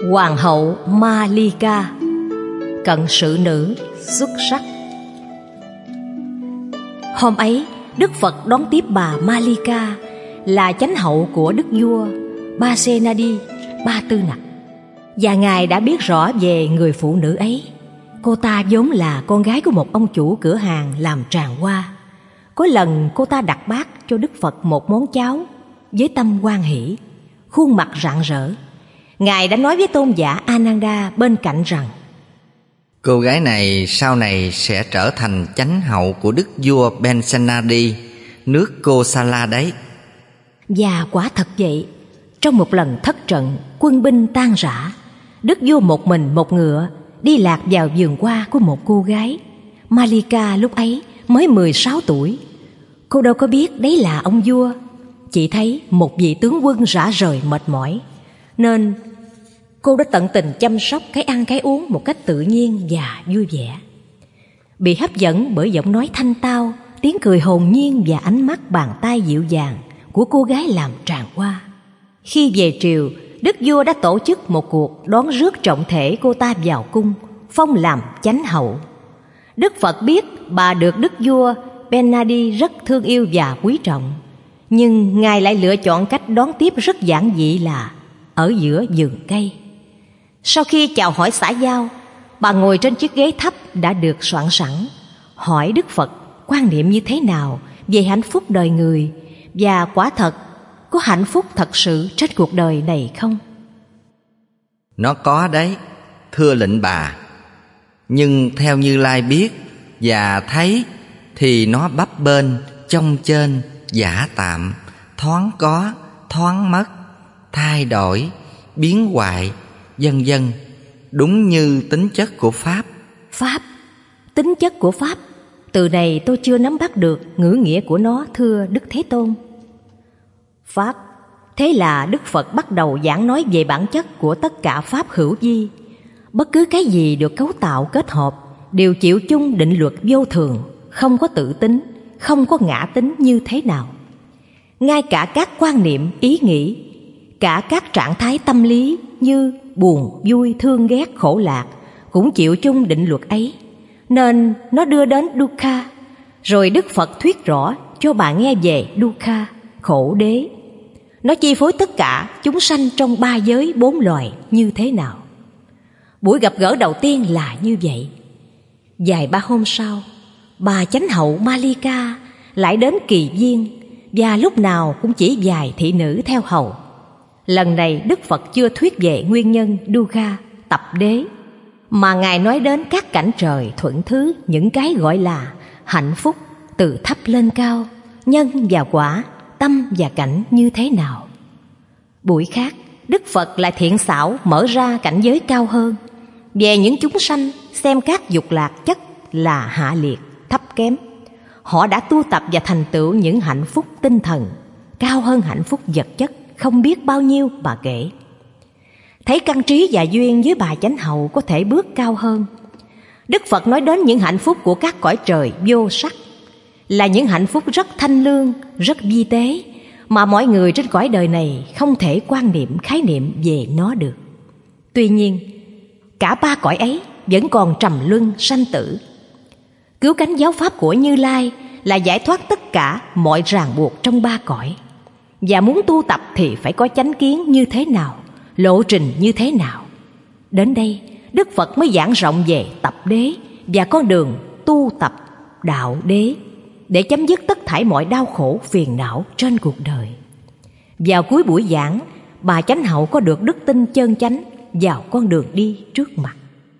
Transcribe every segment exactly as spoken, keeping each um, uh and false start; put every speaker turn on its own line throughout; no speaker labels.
Hoàng hậu Malika, cận sự nữ xuất sắc. Hôm ấy, Đức Phật đón tiếp bà Malika, là chánh hậu của đức vua Pasenadi Ba Tư Nặc, và Ngài đã biết rõ về người phụ nữ ấy. Cô ta vốn là con gái của một ông chủ cửa hàng làm tràng hoa. Có lần cô ta đặt bát cho Đức Phật một món cháo với tâm hoan hỷ, khuôn mặt rạng rỡ. Ngài đã nói với tôn giả Ananda bên cạnh rằng:
cô gái này sau này sẽ trở thành chánh hậu của đức vua Pasenadi nước Kosala đấy.
Và quả thật vậy. Trong một lần thất trận, quân binh tan rã, đức vua một mình một ngựa đi lạc vào vườn hoa của một cô gái. Malika lúc ấy mới mười sáu tuổi. Cô đâu có biết đấy là ông vua, chỉ thấy một vị tướng quân rã rời mệt mỏi, nên cô đã tận tình chăm sóc cái ăn cái uống một cách tự nhiên và vui vẻ. Bị hấp dẫn bởi giọng nói thanh tao, tiếng cười hồn nhiên và ánh mắt bàn tay dịu dàng của cô gái làm tràng hoa. Khi về triều, đức vua đã tổ chức một cuộc đón rước trọng thể cô ta vào cung, phong làm chánh hậu. Đức Phật biết bà được đức vua Pasenadi rất thương yêu và quý trọng, nhưng Ngài lại lựa chọn cách đón tiếp rất giản dị là ở giữa vườn cây. Sau khi chào hỏi xã giao, bà ngồi trên chiếc ghế thấp đã được soạn sẵn, hỏi Đức Phật quan niệm như thế nào về hạnh phúc đời người, và quả thật có hạnh phúc thật sự trên cuộc đời này không?
Nó có đấy, thưa lệnh bà. Nhưng theo Như Lai biết và thấy thì nó bấp bênh, chông chênh, giả tạm, thoáng có, thoáng mất, thay đổi, biến hoại, vân vân, đúng như tính chất của Pháp.
Pháp? Tính chất của Pháp? Từ này tôi chưa nắm bắt được ngữ nghĩa của nó, thưa Đức Thế Tôn. Pháp. Thế là Đức Phật bắt đầu giảng nói về bản chất của tất cả Pháp hữu vi. Bất cứ cái gì được cấu tạo kết hợp đều chịu chung định luật vô thường, không có tự tính, không có ngã tính như thế nào. Ngay cả các quan niệm, ý nghĩ, cả các trạng thái tâm lý như buồn, vui, thương ghét, khổ lạc cũng chịu chung định luật ấy, nên nó đưa đến dukkha. Rồi Đức Phật thuyết rõ cho bà nghe về dukkha, khổ đế. Nó chi phối tất cả chúng sanh trong ba giới bốn loài như thế nào. Buổi gặp gỡ đầu tiên là như vậy. Vài ba hôm sau, bà chánh hậu Malika lại đến Kỳ Viên, và lúc nào cũng chỉ vài thị nữ theo hầu. Lần này Đức Phật chưa thuyết về nguyên nhân dukkha, tập đế, mà Ngài nói đến các cảnh trời thuận thứ, những cái gọi là hạnh phúc từ thấp lên cao, nhân và quả, tâm và cảnh như thế nào. Buổi khác, Đức Phật lại thiện xảo mở ra cảnh giới cao hơn, về những chúng sanh xem các dục lạc chất là hạ liệt, thấp kém. Họ đã tu tập và thành tựu những hạnh phúc tinh thần cao hơn hạnh phúc vật chất không biết bao nhiêu bà kể. Thấy căn trí và duyên với bà chánh hậu có thể bước cao hơn, Đức Phật nói đến những hạnh phúc của các cõi trời vô sắc, là những hạnh phúc rất thanh lương, rất vi tế, mà mọi người trên cõi đời này không thể quan niệm, khái niệm về nó được. Tuy nhiên, cả ba cõi ấy vẫn còn trầm luân sanh tử. Cứu cánh giáo pháp của Như Lai là giải thoát tất cả mọi ràng buộc trong ba cõi. Và muốn tu tập thì phải có chánh kiến như thế nào, lộ trình như thế nào. Đến đây, Đức Phật mới giảng rộng về tập đế và con đường tu tập đạo đế, để chấm dứt tất thảy mọi đau khổ phiền não trên cuộc đời. Vào cuối buổi giảng, bà chánh hậu có được đức tin chân chánh vào con đường đi trước mặt.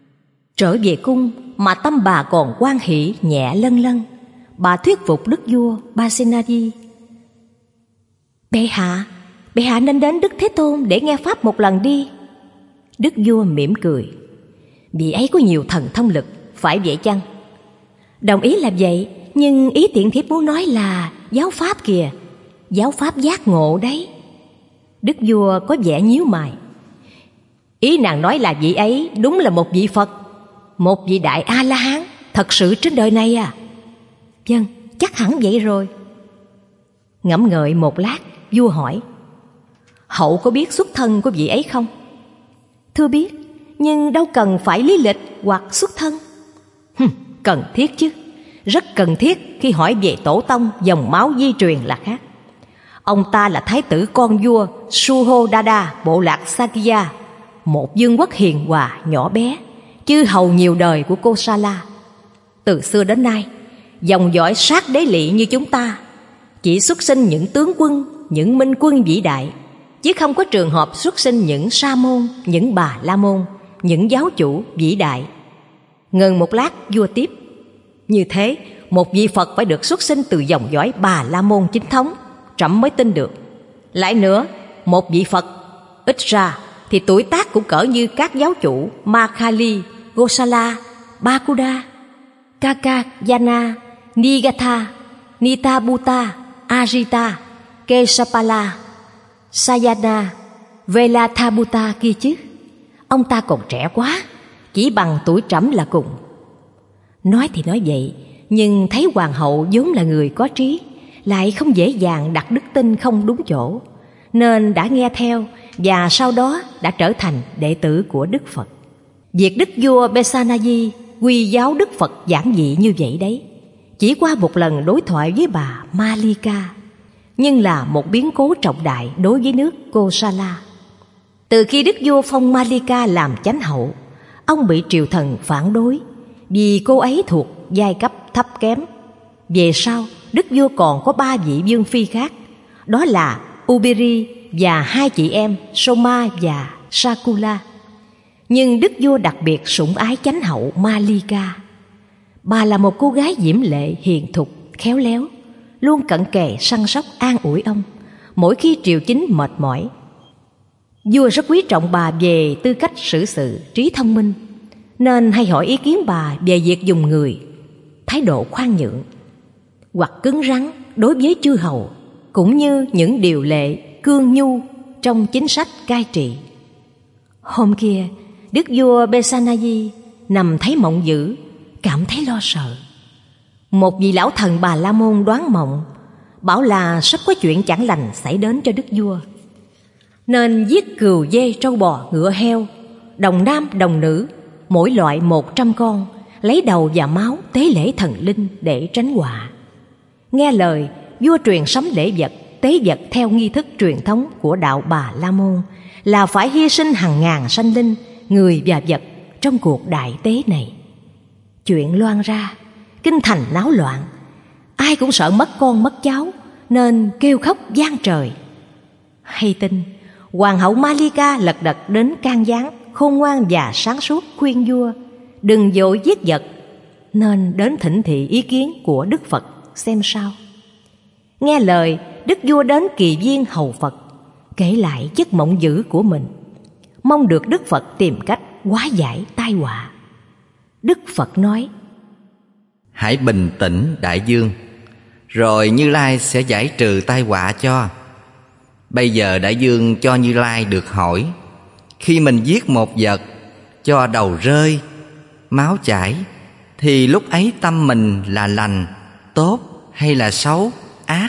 Trở về cung mà tâm bà còn hoan hỷ nhẹ lân lân, bà thuyết phục đức vua Pasenadi: Bệ hạ, bệ hạ nên đến Đức Thế Tôn để nghe pháp một lần đi. Đức vua mỉm cười: Vị ấy có nhiều thần thông lực, phải vậy chăng? Đồng ý là vậy, nhưng ý tiện thiếp muốn nói là giáo pháp kìa, giáo pháp giác ngộ đấy. Đức vua có vẻ nhíu mày. Ý nàng nói là vị ấy đúng là một vị Phật, một vị đại A-la-hán thật sự trên đời này à? Vâng, chắc hẳn vậy rồi. Ngẫm ngợi một lát, vua hỏi: Hậu có biết xuất thân của vị ấy không? Thưa biết, nhưng đâu cần phải lý lịch hoặc xuất thân. Hừm, cần thiết chứ, rất cần thiết khi hỏi về tổ tông, dòng máu di truyền là khác. Ông ta là thái tử con vua Suhodada bộ lạc Sakya, một vương quốc hiền hòa nhỏ bé, chư hầu nhiều đời của Kosala. Từ xưa đến nay, dòng dõi sát đế lỵ như chúng ta chỉ xuất sinh những tướng quân, những minh quân vĩ đại, chứ không có trường hợp xuất sinh những sa môn, những bà la môn, những giáo chủ vĩ đại. Ngừng một lát, vua tiếp: như thế, một vị Phật phải được xuất sinh từ dòng dõi bà la môn chính thống, trẫm mới tin được. Lại nữa, một vị Phật ít ra thì tuổi tác cũng cỡ như các giáo chủ Makhali, Gosala, Bakuda, Kakayana, Nigatha, Nitabhuta, Ajita, Kesapala, Sayana, Velathabhuta kia chứ. Ông ta còn trẻ quá, chỉ bằng tuổi trẫm là cùng. Nói thì nói vậy, nhưng thấy hoàng hậu vốn là người có trí, lại không dễ dàng đặt đức tin không đúng chỗ, nên đã nghe theo và sau đó đã trở thành đệ tử của Đức Phật. Việc đức vua Besanaji quy giáo Đức Phật giản dị như vậy đấy, chỉ qua một lần đối thoại với bà Malika, nhưng là một biến cố trọng đại đối với nước Kosala. Từ khi đức vua phong Malika làm chánh hậu, ông bị triều thần phản đối vì cô ấy thuộc giai cấp thấp kém. Về sau, đức vua còn có ba vị vương phi khác, đó là Ubiri và hai chị em Soma và Sakula. Nhưng đức vua đặc biệt sủng ái chánh hậu Malika. Bà là một cô gái diễm lệ, hiền thục, khéo léo, luôn cận kề săn sóc an ủi ông mỗi khi triều chính mệt mỏi. Vua rất quý trọng bà về tư cách xử sự, trí thông minh, nên hay hỏi ý kiến bà về việc dùng người, thái độ khoan nhượng hoặc cứng rắn đối với chư hầu, cũng như những điều lệ cương nhu trong chính sách cai trị. Hôm kia, đức vua Besanaji nằm thấy mộng dữ, cảm thấy lo sợ. Một vị lão thần Bà La Môn đoán mộng, bảo là sắp có chuyện chẳng lành xảy đến cho đức vua, nên giết cừu, dê, trâu bò, ngựa, heo, đồng nam đồng nữ, mỗi loại một trăm con, lấy đầu và máu tế lễ thần linh để tránh họa. Nghe lời, vua truyền sắm lễ vật, tế vật theo nghi thức truyền thống của đạo Bà La Môn, là phải hy sinh hàng ngàn sanh linh, người và vật trong cuộc đại tế này. Chuyện loan ra, kinh thành náo loạn, ai cũng sợ mất con mất cháu, nên kêu khóc vang trời. Hay tin, hoàng hậu Malika lật đật đến can gián, khôn ngoan và sáng suốt khuyên vua đừng vội giết vật, nên đến thỉnh thị ý kiến của Đức Phật xem sao. Nghe lời, đức vua đến kỳ viên hầu Phật, kể lại giấc mộng dữ của mình, mong được Đức Phật tìm cách hóa giải tai họa. Đức Phật nói:
hãy bình tĩnh đại vương, rồi Như Lai sẽ giải trừ tai họa cho. Bây giờ đại vương cho Như Lai được hỏi, khi mình giết một vật, cho đầu rơi, máu chảy, thì lúc ấy tâm mình là lành, tốt hay là xấu, ác?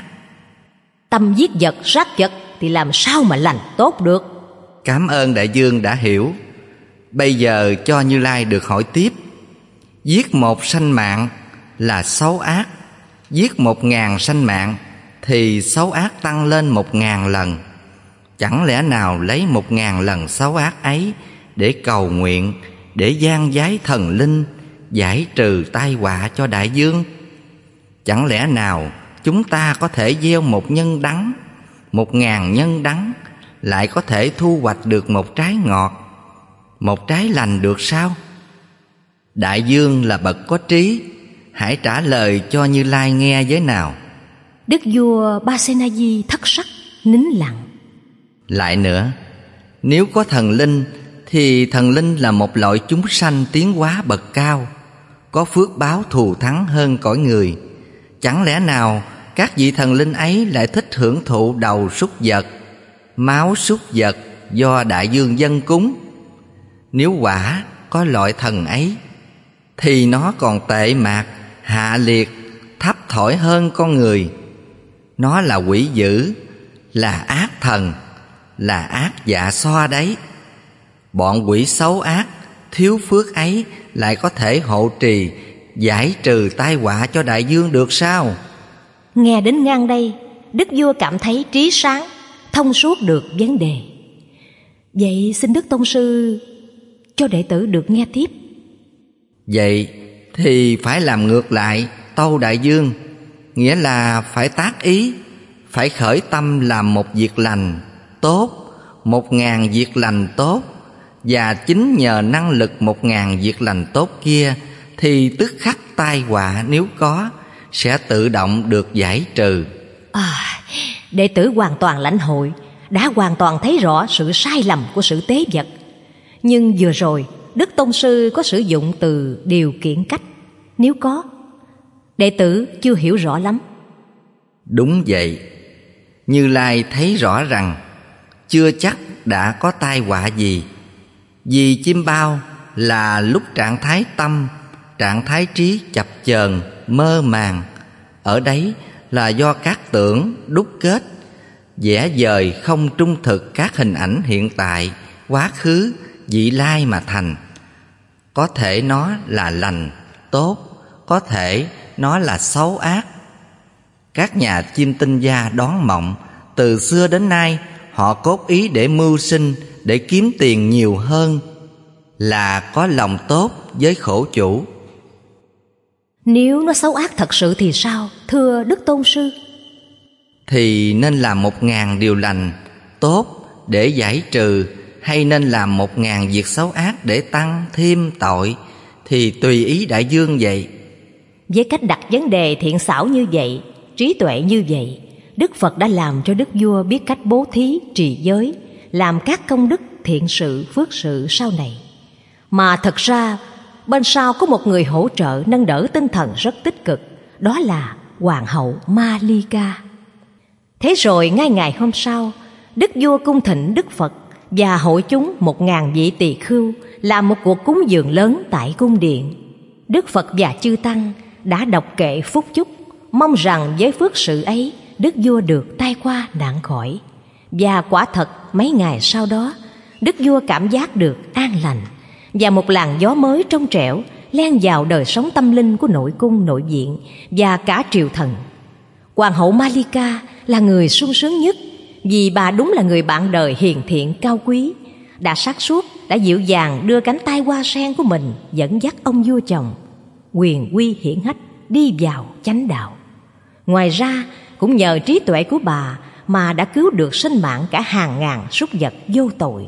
Tâm giết vật, sát vật thì làm sao mà lành tốt được?
Cảm ơn đại vương đã hiểu. Bây giờ cho Như Lai được hỏi tiếp. Giết một sanh mạng là xấu ác, giết một ngàn sanh mạng thì xấu ác tăng lên một ngàn lần. Chẳng lẽ nào lấy một ngàn lần xấu ác ấy để cầu nguyện, để gian giái thần linh, giải trừ tai họa cho đại vương? Chẳng lẽ nào chúng ta có thể gieo một nhân đắng, một ngàn nhân đắng, lại có thể thu hoạch được một trái ngọt, một trái lành được sao? Đại vương là bậc có trí, hãy trả lời cho Như Lai nghe với nào.
Đức vua Basenaji thất sắc, nín lặng.
Lại nữa, nếu có thần linh thì thần linh là một loại chúng sanh tiến hóa bậc cao, có phước báo thù thắng hơn cõi người. Chẳng lẽ nào các vị thần linh ấy lại thích hưởng thụ đầu súc vật, máu súc vật do đại vương dâng cúng? Nếu quả có loại thần ấy thì nó còn tệ mạc, hạ liệt, thấp thỏi hơn con người. Nó là quỷ dữ, là ác thần, là ác dạ xoa đấy. Bọn quỷ xấu ác, thiếu phước ấy lại có thể hộ trì, giải trừ tai họa cho đại vương được sao?
Nghe đến ngang đây, đức vua cảm thấy trí sáng, thông suốt được vấn đề. Vậy xin đức tôn sư cho đệ tử được nghe tiếp.
Vậy thì phải làm ngược lại, tâu đại vương. Nghĩa là phải tác ý, phải khởi tâm làm một việc lành tốt, một ngàn việc lành tốt. Và chính nhờ năng lực một ngàn việc lành tốt kia thì tức khắc tai họa nếu có sẽ tự động được giải trừ.
À, đệ tử hoàn toàn lãnh hội, đã hoàn toàn thấy rõ sự sai lầm của sự tế vật. Nhưng vừa rồi đức tôn sư có sử dụng từ điều kiện cách, nếu có, đệ tử chưa hiểu rõ lắm.
Đúng vậy, Như Lai thấy rõ rằng chưa chắc đã có tai họa gì. Vì chim bao là lúc trạng thái tâm, trạng thái trí chập chờn, mơ màng. Ở đấy là do các tưởng đúc kết, vẽ vời không trung thực các hình ảnh hiện tại, quá khứ, vị lai mà thành. Có thể nó là lành, tốt, có thể nó là xấu ác. Các nhà chiêm tinh gia đoán mộng, từ xưa đến nay họ cốt ý để mưu sinh, để kiếm tiền nhiều hơn, là có lòng tốt với khổ chủ.
Nếu nó xấu ác thật sự thì sao, thưa đức tôn sư?
Thì nên làm một ngàn điều lành, tốt để giải trừ, hay nên làm một ngàn việc xấu ác để tăng thêm tội, thì tùy ý đại vương vậy.
Với cách đặt vấn đề thiện xảo như vậy, trí tuệ như vậy, Đức Phật đã làm cho đức vua biết cách bố thí, trì giới, làm các công đức thiện sự, phước sự sau này. Mà thật ra bên sau có một người hỗ trợ nâng đỡ tinh thần rất tích cực, đó là Hoàng hậu Malika. Thế rồi ngay ngày hôm sau, đức vua cung thỉnh Đức Phật và hội chúng một ngàn vị tỳ khưu làm một cuộc cúng dường lớn tại cung điện. Đức Phật và chư tăng đã đọc kệ phúc chúc, mong rằng với phước sự ấy đức vua được tai qua nạn khỏi. Và quả thật mấy ngày sau đó, đức vua cảm giác được an lành, và một làn gió mới trong trẻo len vào đời sống tâm linh của nội cung, nội viện và cả triều thần. Hoàng hậu Malika là người sung sướng nhất, vì bà đúng là người bạn đời hiền thiện cao quý, đã sáng suốt, đã dịu dàng đưa cánh tay hoa sen của mình dẫn dắt ông vua chồng quyền quy hiển hách đi vào chánh đạo. Ngoài ra cũng nhờ trí tuệ của bà mà đã cứu được sinh mạng cả hàng ngàn súc vật vô tội.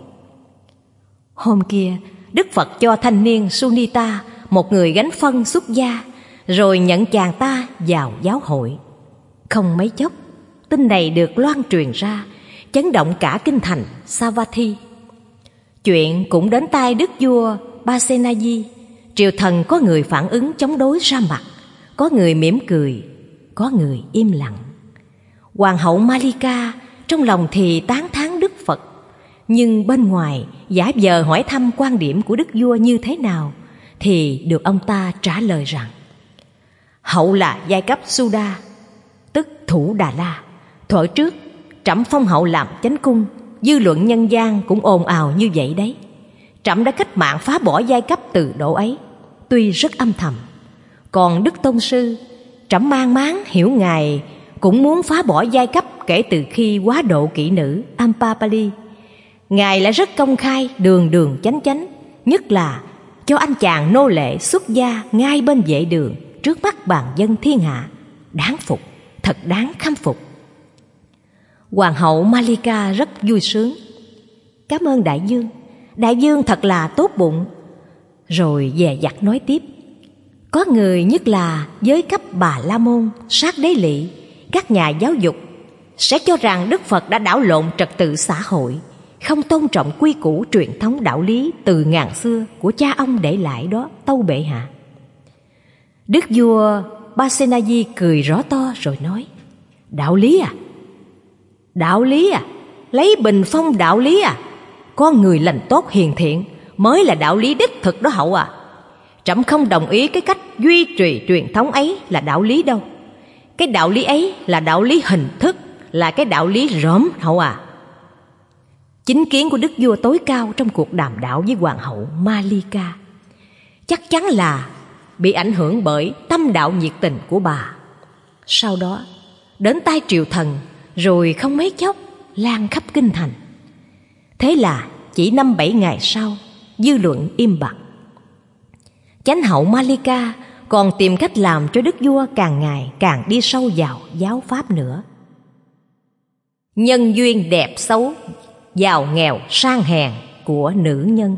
Hôm kia Đức Phật cho thanh niên Sunita, một người gánh phân xuất gia, rồi nhận chàng ta vào giáo hội. Không mấy chốc, tin này được loan truyền ra, chấn động cả kinh thành Savatthi. Chuyện cũng đến tai đức vua Pasenadi. Triều thần có người phản ứng chống đối ra mặt, có người mỉm cười, có người im lặng. Hoàng hậu Malika trong lòng thì tán thán Đức Phật, nhưng bên ngoài giả vờ hỏi thăm quan điểm của đức vua như thế nào, thì được ông ta trả lời rằng: hậu là giai cấp Suda, tức Thủ Đà La. Thuở trước trẫm phong hậu làm chánh cung, dư luận nhân gian cũng ồn ào như vậy đấy. Trẫm đã cách mạng phá bỏ giai cấp từ độ ấy, tuy rất âm thầm. Còn Đức Tôn Sư, trẫm mang máng hiểu ngài cũng muốn phá bỏ giai cấp kể từ khi quá độ kỹ nữ Ampapali. Ngài lại rất công khai, đường đường chánh chánh, nhất là cho anh chàng nô lệ xuất gia ngay bên vệ đường trước mắt bàn dân thiên hạ. Đáng phục, thật đáng khâm phục. Hoàng hậu Malika rất vui sướng. Cảm ơn đại vương, đại vương thật là tốt bụng. Rồi dè dặt nói tiếp: có người nhất là giới cấp Bà La Môn, Sát Đế Lị, các nhà giáo dục sẽ cho rằng Đức Phật đã đảo lộn trật tự xã hội, không tôn trọng quy củ truyền thống đạo lý từ ngàn xưa của cha ông để lại đó, tâu bệ hạ. Đức vua Pasenadi cười rõ to rồi nói: đạo lý à? Đạo lý à? Lấy bình phong đạo lý à? Con người lành tốt hiền thiện mới là đạo lý đích thực đó hậu à. Trẫm không đồng ý cái cách duy trì truyền thống ấy là đạo lý đâu. Cái đạo lý ấy là đạo lý hình thức, là cái đạo lý rỗm hậu à. Chính kiến của đức vua tối cao trong cuộc đàm đạo với hoàng hậu Malika chắc chắn là bị ảnh hưởng bởi tâm đạo nhiệt tình của bà. Sau đó đến tai triều thần, rồi không mấy chốc lan khắp kinh thành. Thế là chỉ năm bảy ngày sau, dư luận im bặt. Chánh hậu Malika còn tìm cách làm cho đức vua càng ngày càng đi sâu vào giáo pháp nữa. Nhân duyên đẹp xấu, giàu nghèo sang hèn của nữ nhân.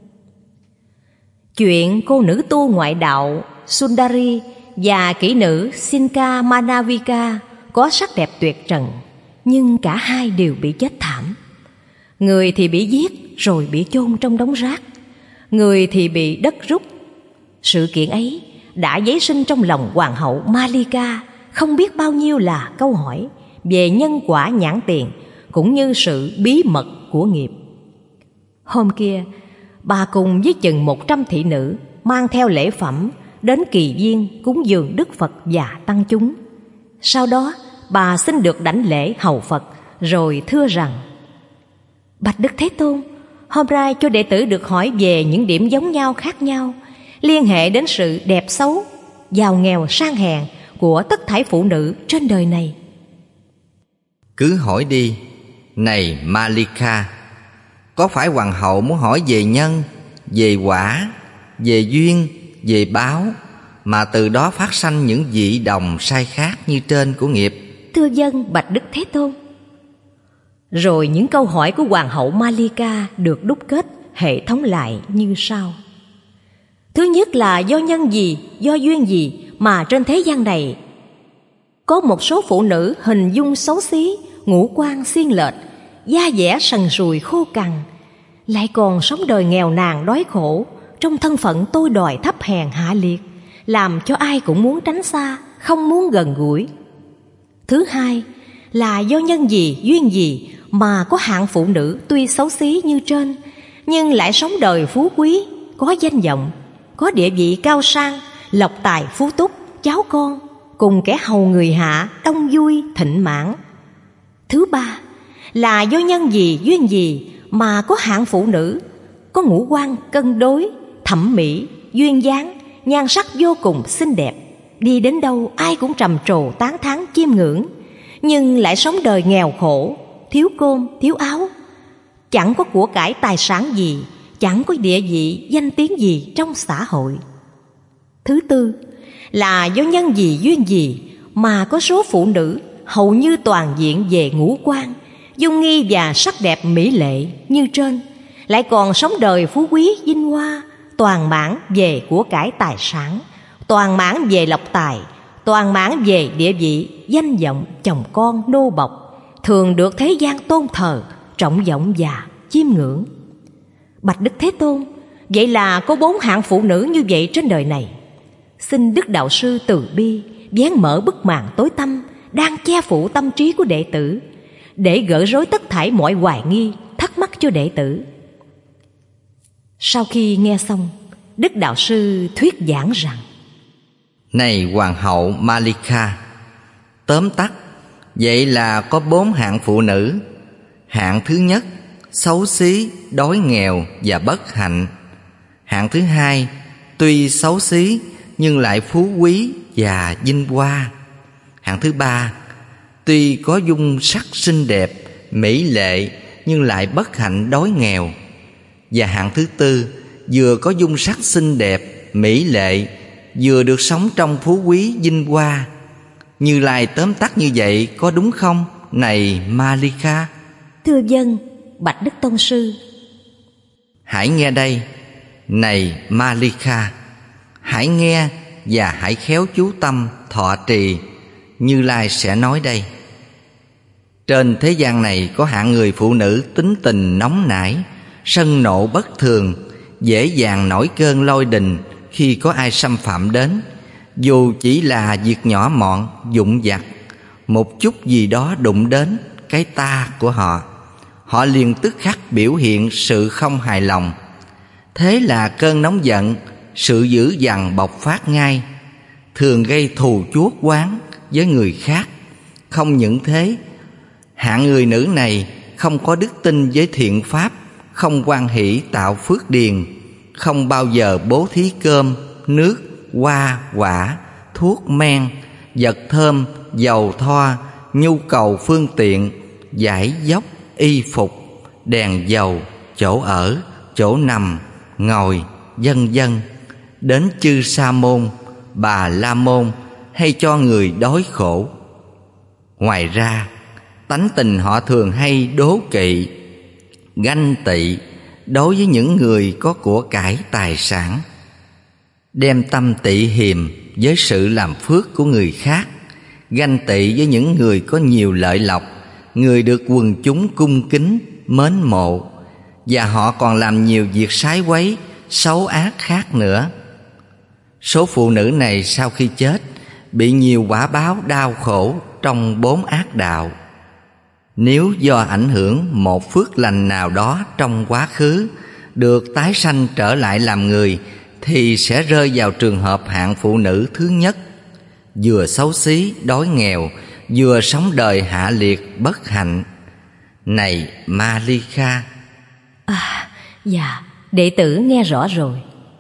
Chuyện cô nữ tu ngoại đạo Sundari và kỹ nữ Sinka Manavika có sắc đẹp tuyệt trần, nhưng cả hai đều bị chết thảm. Người thì bị giết rồi bị chôn trong đống rác, người thì bị đất rút. Sự kiện ấy đã giấy sinh trong lòng hoàng hậu Malika không biết bao nhiêu là câu hỏi về nhân quả nhãn tiền, cũng như sự bí mật của nghiệp. Hôm kia, bà cùng với chừng một trăm thị nữ mang theo lễ phẩm đến kỳ viên cúng dường Đức Phật và tăng chúng. Sau đó, bà xin được đảnh lễ hầu Phật, rồi thưa rằng: Bạch Đức Thế Tôn, hôm nay cho đệ tử được hỏi về những điểm giống nhau khác nhau, liên hệ đến sự đẹp xấu, giàu nghèo sang hèn của tất thảy phụ nữ trên đời này.
Cứ hỏi đi, này Malika, có phải hoàng hậu muốn hỏi về nhân, về quả, về duyên, về báo, mà từ đó phát sanh những dị đồng sai khác như trên của nghiệp?
Thưa dân, bạch Đức Thế Tôn. Rồi những câu hỏi của hoàng hậu Malika được đúc kết hệ thống lại như sau. Thứ nhất là do nhân gì, do duyên gì mà trên thế gian này có một số phụ nữ hình dung xấu xí, ngũ quan xiên lệch, da dẻ sần sùi khô cằn, lại còn sống đời nghèo nàn đói khổ trong thân phận tôi đòi thấp hèn hạ liệt, làm cho ai cũng muốn tránh xa, không muốn gần gũi. Thứ hai là do nhân gì, duyên gì mà có hạng phụ nữ tuy xấu xí như trên, nhưng lại sống đời phú quý, có danh vọng, có địa vị cao sang, lộc tài phú túc, cháu con, cùng kẻ hầu người hạ, đông vui, thịnh mãn. Thứ ba là do nhân gì, duyên gì mà có hạng phụ nữ có ngũ quan cân đối, thẩm mỹ, duyên dáng, nhan sắc vô cùng xinh đẹp, đi đến đâu ai cũng trầm trồ tán thán chiêm ngưỡng, nhưng lại sống đời nghèo khổ, thiếu cơm, thiếu áo, chẳng có của cải tài sản gì, chẳng có địa vị, danh tiếng gì trong xã hội. Thứ tư là do nhân gì, duyên gì mà có số phụ nữ hầu như toàn diện về ngũ quan, dung nghi và sắc đẹp mỹ lệ như trên, lại còn sống đời phú quý vinh hoa, toàn mãn về của cải tài sản, toàn mãn về lộc tài, toàn mãn về địa vị, danh vọng, chồng con, nô bộc, thường được thế gian tôn thờ, trọng vọng và chiêm ngưỡng. Bạch Đức Thế Tôn, vậy là có bốn hạng phụ nữ như vậy trên đời này. Xin Đức Đạo Sư từ bi vén mở bức màn tối tăm đang che phủ tâm trí của đệ tử, để gỡ rối tất thảy mọi hoài nghi, thắc mắc cho đệ tử. Sau khi nghe xong, Đức Đạo Sư thuyết giảng rằng:
Này hoàng hậu Malika, tóm tắt, vậy là có bốn hạng phụ nữ. Hạng thứ nhất, xấu xí, đói nghèo và bất hạnh. Hạng thứ hai, tuy xấu xí nhưng lại phú quý và vinh hoa. Hạng thứ ba, tuy có dung sắc xinh đẹp, mỹ lệ nhưng lại bất hạnh đói nghèo. Và hạng thứ tư, vừa có dung sắc xinh đẹp, mỹ lệ, vừa được sống trong phú quý vinh hoa. Như Lai tóm tắt như vậy có đúng không, này Malika?
Thưa dân, bạch Đức Tông Sư.
Hãy nghe đây, này Malika, hãy nghe và hãy khéo chú tâm thọ trì. Như Lai sẽ nói đây. Trên thế gian này có hạng người phụ nữ tính tình nóng nảy, sân nộ bất thường, dễ dàng nổi cơn lôi đình khi có ai xâm phạm đến. Dù chỉ là việc nhỏ mọn, vụn vặt, một chút gì đó đụng đến cái ta của họ, họ liền tức khắc biểu hiện sự không hài lòng. Thế là cơn nóng giận, sự dữ dằn bộc phát ngay, thường gây thù chuốc oán với người khác. Không những thế, hạng người nữ này không có đức tin với thiện pháp, không hoan hỷ tạo phước điền, không bao giờ bố thí cơm, nước, hoa, quả, thuốc men, vật thơm, dầu thoa, nhu cầu phương tiện, vải dốc, y phục, đèn dầu, chỗ ở, chỗ nằm, ngồi, vân vân, đến chư Sa môn, Bà La môn hay cho người đói khổ. Ngoài ra, tánh tình họ thường hay đố kỵ, ganh tị đối với những người có của cải tài sản, đem tâm tị hiềm với sự làm phước của người khác, ganh tị với những người có nhiều lợi lộc, người được quần chúng cung kính, mến mộ, và họ còn làm nhiều việc sái quấy, xấu ác khác nữa. Số phụ nữ này sau khi chết bị nhiều quả báo đau khổ trong bốn ác đạo. Nếu do ảnh hưởng một phước lành nào đó trong quá khứ được tái sanh trở lại làm người, thì sẽ rơi vào trường hợp hạng phụ nữ thứ nhất, vừa xấu xí, đói nghèo, vừa sống đời hạ liệt, bất hạnh. Này Ma Ly Kha.
À, dạ, đệ tử nghe rõ rồi.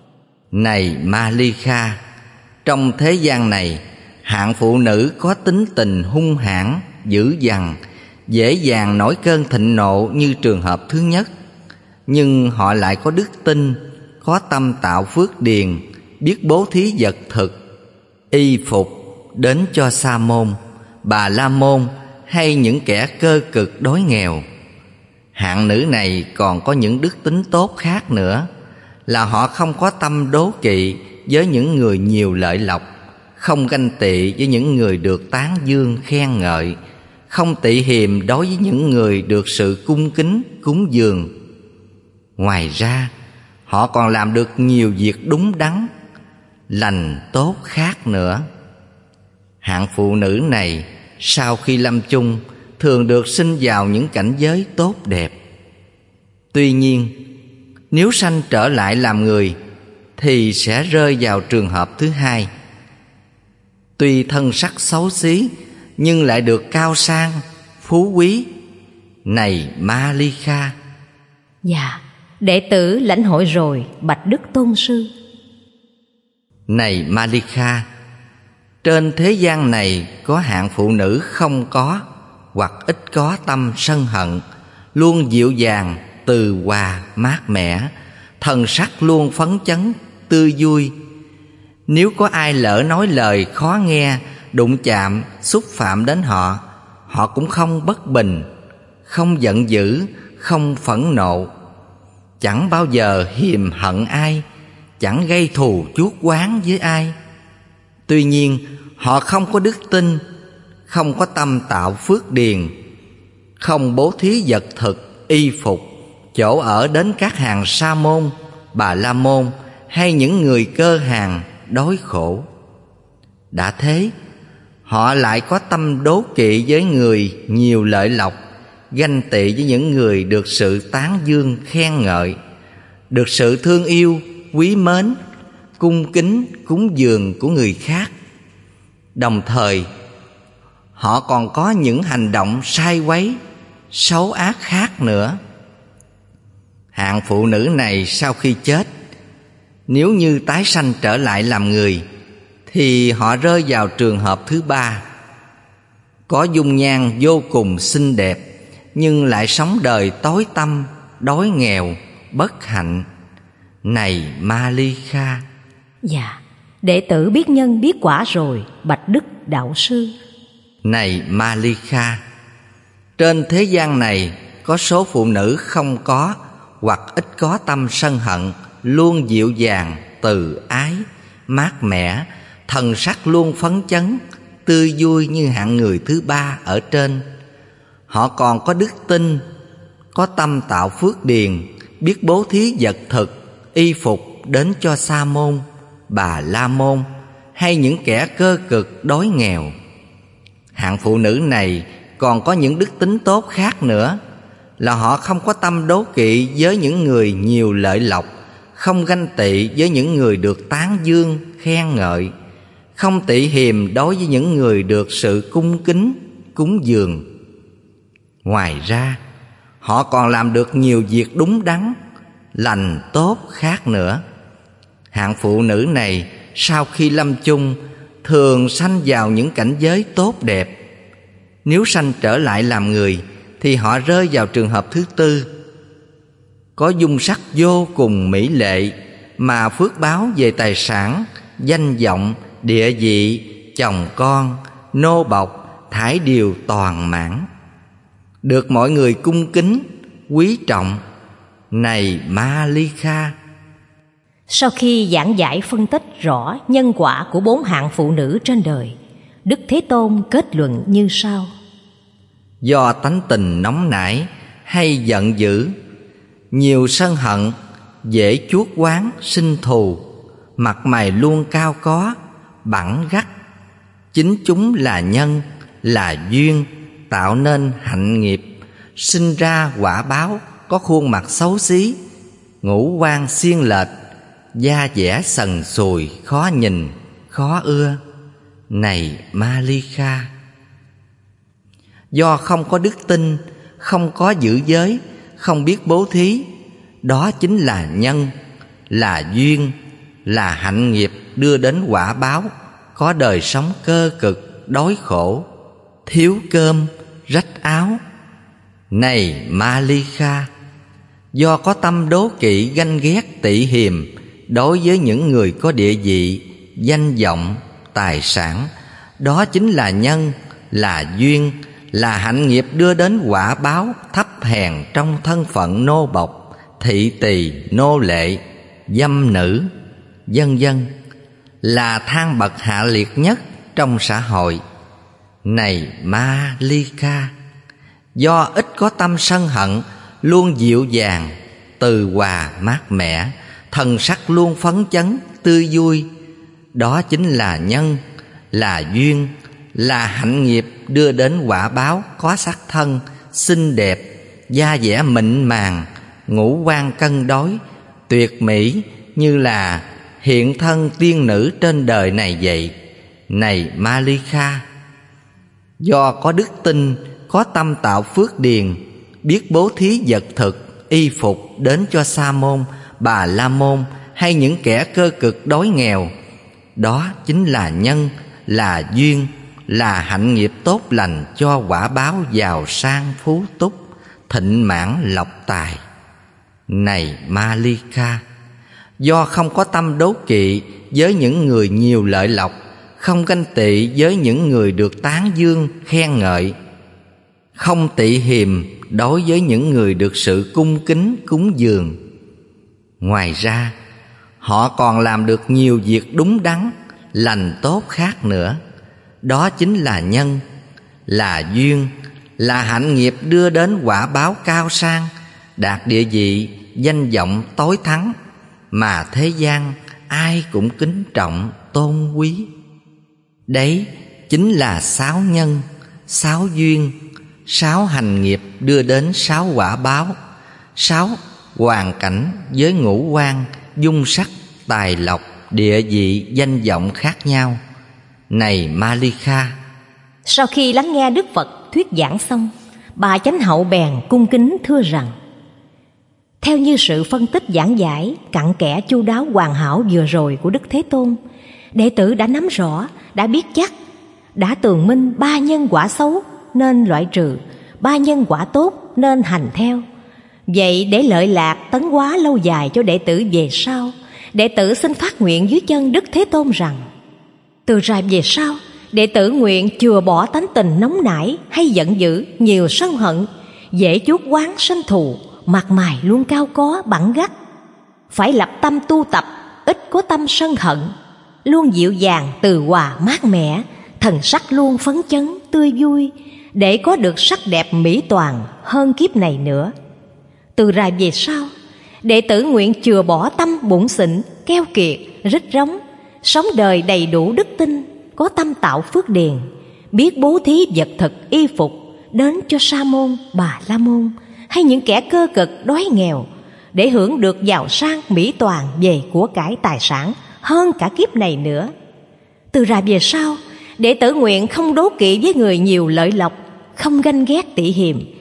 Này Ma Ly Kha, trong thế gian này, hạng phụ nữ có tính tình hung hãn, dữ dằn, dễ dàng nổi cơn thịnh nộ như trường hợp thứ nhất, nhưng họ lại có đức tin, có tâm tạo phước điền, biết bố thí vật thực, y phục đến cho Sa môn, Bà La môn hay những kẻ cơ cực đói nghèo. Hạng nữ này còn có những đức tính tốt khác nữa, là họ không có tâm đố kỵ với những người nhiều lợi lộc, không ganh tị với những người được tán dương khen ngợi, không tị hiềm đối với những người được sự cung kính cúng dường. Ngoài ra, họ còn làm được nhiều việc đúng đắn, lành tốt khác nữa. Hạng phụ nữ này sau khi lâm chung thường được sinh vào những cảnh giới tốt đẹp. Tuy nhiên, nếu sanh trở lại làm người thì sẽ rơi vào trường hợp thứ hai. Tuy thân sắc xấu xí nhưng lại được cao sang, phú quý. Này Ma Ly Kha.
Dạ, đệ tử lãnh hội rồi, bạch Đức Tôn sư.
Này Ma Ly Kha, trên thế gian này có hạng phụ nữ không có hoặc ít có tâm sân hận, luôn dịu dàng, từ hòa, mát mẻ, thần sắc luôn phấn chấn, tươi vui. Nếu có ai lỡ nói lời khó nghe, đụng chạm, xúc phạm đến họ, họ cũng không bất bình, không giận dữ, không phẫn nộ, chẳng bao giờ hiềm hận ai, chẳng gây thù chuốc oán với ai. Tuy nhiên, họ không có đức tin, không có tâm tạo phước điền, không bố thí vật thực, y phục, chỗ ở đến các hàng Sa môn, Bà La môn hay những người cơ hàng đói khổ. Đã thế, họ lại có tâm đố kỵ với người nhiều lợi lộc, ganh tị với những người được sự tán dương khen ngợi, được sự thương yêu, quý mến, cung kính, cúng dường của người khác. Đồng thời, họ còn có những hành động sai quấy, xấu ác khác nữa. Hạng phụ nữ này sau khi chết, nếu như tái sanh trở lại làm người, thì họ rơi vào trường hợp thứ ba. Có dung nhan vô cùng xinh đẹp, nhưng lại sống đời tối tăm, đói nghèo, bất hạnh. Này Ma Ly Kha.
Dạ, đệ tử biết nhân biết quả rồi, bạch Đức Đạo sư.
Này Ma Ly Kha, trên thế gian này có số phụ nữ không có hoặc ít có tâm sân hận, luôn dịu dàng, từ ái, mát mẻ, thần sắc luôn phấn chấn, tươi vui như hạng người thứ ba ở trên. Họ còn có đức tin, có tâm tạo phước điền, biết bố thí vật thực, y phục đến cho Sa môn, Bà La môn hay những kẻ cơ cực đói nghèo. Hạng phụ nữ này còn có những đức tính tốt khác nữa, là họ không có tâm đố kỵ với những người nhiều lợi lộc, không ganh tị với những người được tán dương khen ngợi, không tị hiềm đối với những người được sự cung kính cúng dường. Ngoài ra, họ còn làm được nhiều việc đúng đắn, lành tốt khác nữa. Hạng phụ nữ này sau khi lâm chung thường sanh vào những cảnh giới tốt đẹp. Nếu sanh trở lại làm người thì họ rơi vào trường hợp thứ tư. Có dung sắc vô cùng mỹ lệ, mà phước báo về tài sản, danh vọng, địa vị, chồng con, nô bộc thải đều toàn mãn, được mọi người cung kính, quý trọng. Này Ma Ly Kha!
Sau khi giảng giải phân tích rõ nhân quả của bốn hạng phụ nữ trên đời, Đức Thế Tôn kết luận như sau:
do tánh tình nóng nảy hay giận dữ, nhiều sân hận, dễ chuốc oán sinh thù, mặt mày luôn cao có, bẵng gắt. Chính chúng là nhân, là duyên, tạo nên hạnh nghiệp, sinh ra quả báo, có khuôn mặt xấu xí, ngũ quan xiên lệch, da dẻ sần sùi, khó nhìn, khó ưa. Này Ma Ly Kha! Do không có đức tin, không có giữ giới, không biết bố thí, đó chính là nhân, là duyên, là hạnh nghiệp đưa đến quả báo, có đời sống cơ cực, đói khổ, thiếu cơm, rách áo. Này Ma Ly Kha! Do có tâm đố kỵ, ganh ghét, tị hiềm đối với những người có địa vị, danh vọng, tài sản, đó chính là nhân, là duyên, là hạnh nghiệp đưa đến quả báo thấp hèn trong thân phận nô bộc, thị tỳ, nô lệ, dâm nữ, vân vân, là thang bậc hạ liệt nhất trong xã hội. Này Ma Ly Kha! Do ít có tâm sân hận, luôn dịu dàng, từ hòa mát mẻ, thần sắc luôn phấn chấn, tươi vui, đó chính là nhân, là duyên, là hạnh nghiệp đưa đến quả báo có sắc thân, xinh đẹp, da dẻ mịn màng, ngũ quan cân đối, tuyệt mỹ, như là hiện thân tiên nữ trên đời này vậy. Này Ma Ly Kha! Do có đức tin, có tâm tạo phước điền, biết bố thí vật thực, y phục đến cho Sa môn, Bà La môn hay những kẻ cơ cực đói nghèo, đó chính là nhân, là duyên, là hạnh nghiệp tốt lành cho quả báo giàu sang phú túc, thịnh mãn lộc tài. Này Ma Ly Kha! Do không có tâm đố kỵ với những người nhiều lợi lộc, không ganh tị với những người được tán dương, khen ngợi, không tị hiềm đối với những người được sự cung kính, cúng dường. Ngoài ra, họ còn làm được nhiều việc đúng đắn, lành tốt khác nữa. Đó chính là nhân, là duyên, là hạnh nghiệp đưa đến quả báo cao sang, đạt địa vị, danh vọng tối thắng, mà thế gian ai cũng kính trọng, tôn quý. Đấy chính là sáu nhân, sáu duyên, sáu hành nghiệp đưa đến sáu quả báo, sáu hoàn cảnh với ngũ quan, dung sắc, tài lộc, địa vị, danh vọng khác nhau. Này Ma Ly Kha!
Sau khi lắng nghe Đức Phật thuyết giảng xong, bà chánh hậu bèn cung kính thưa rằng: theo như sự phân tích giảng giải cặn kẽ chu đáo hoàn hảo vừa rồi của Đức Thế Tôn, đệ tử đã nắm rõ, đã biết chắc, đã tường minh ba nhân quả xấu nên loại trừ, ba nhân quả tốt nên hành theo. Vậy để lợi lạc tấn hóa lâu dài cho đệ tử về sau, đệ tử xin phát nguyện dưới chân Đức Thế Tôn rằng: từ rày về sau, đệ tử nguyện chừa bỏ tánh tình nóng nảy hay giận dữ, nhiều sân hận, dễ chuốc oán sanh thù, mặt mày luôn cao có, bẵng gắt. Phải lập tâm tu tập, ít có tâm sân hận, luôn dịu dàng, từ hòa mát mẻ, thần sắc luôn phấn chấn, tươi vui, để có được sắc đẹp mỹ toàn hơn kiếp này nữa. Từ rày về sau, đệ tử nguyện chừa bỏ tâm bủn xỉn, keo kiệt, rít rống, sống đời đầy đủ đức tin, có tâm tạo phước điền, biết bố thí vật thực, y phục đến cho Sa môn, Bà La môn hay những kẻ cơ cực đói nghèo, để hưởng được giàu sang mỹ toàn về của cải tài sản hơn cả kiếp này nữa. Từ rày về sau, đệ tử nguyện không đố kỵ với người nhiều lợi lộc, không ganh ghét tị hiềm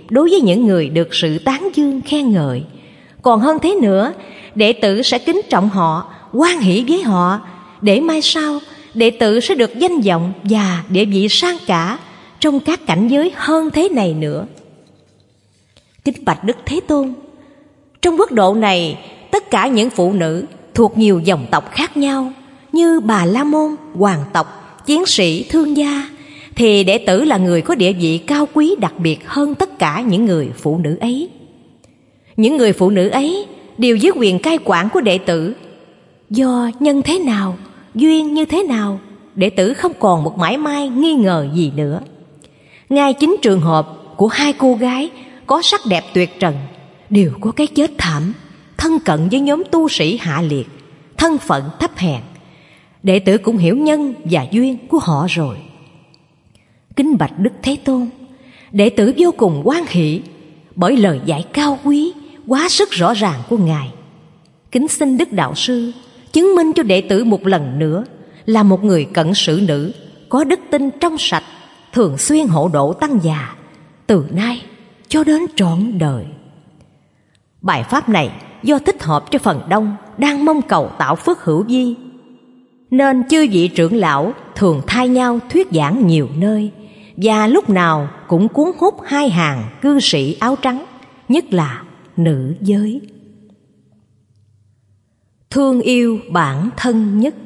đối với những người được sự tán dương khen ngợi. Còn hơn thế nữa, đệ tử sẽ kính trọng họ, hoan hỷ với họ, để mai sau đệ tử sẽ được danh vọng và địa vị sang cả trong các cảnh giới hơn thế này nữa. Kính bạch Đức Thế Tôn, trong quốc độ này, tất cả những phụ nữ thuộc nhiều dòng tộc khác nhau như Bà La Môn, hoàng tộc, chiến sĩ, thương gia, thì đệ tử là người có địa vị cao quý đặc biệt hơn tất cả những người phụ nữ ấy. Những người phụ nữ ấy đều dưới quyền cai quản của đệ tử. Do nhân thế nào, duyên như thế nào, đệ tử không còn một mảy may nghi ngờ gì nữa. Ngay chính trường hợp của hai cô gái có sắc đẹp tuyệt trần đều có cái chết thảm, thân cận với nhóm tu sĩ hạ liệt, thân phận thấp hèn, đệ tử cũng hiểu nhân và duyên của họ rồi. Kính bạch Đức Thế Tôn, đệ tử vô cùng hoan hỷ bởi lời dạy cao quý quá sức rõ ràng của Ngài. Kính xin Đức Đạo Sư chứng minh cho đệ tử một lần nữa là một người cận sự nữ có đức tin trong sạch, thường xuyên hộ độ tăng già, từ nay cho đến trọn đời. Bài pháp này do thích hợp cho phần đông đang mong cầu tạo phước hữu vi, nên chư vị trưởng lão thường thay nhau thuyết giảng nhiều nơi, và lúc nào cũng cuốn hút hai hàng cư sĩ áo trắng, nhất là nữ giới. Thương yêu bản thân nhất.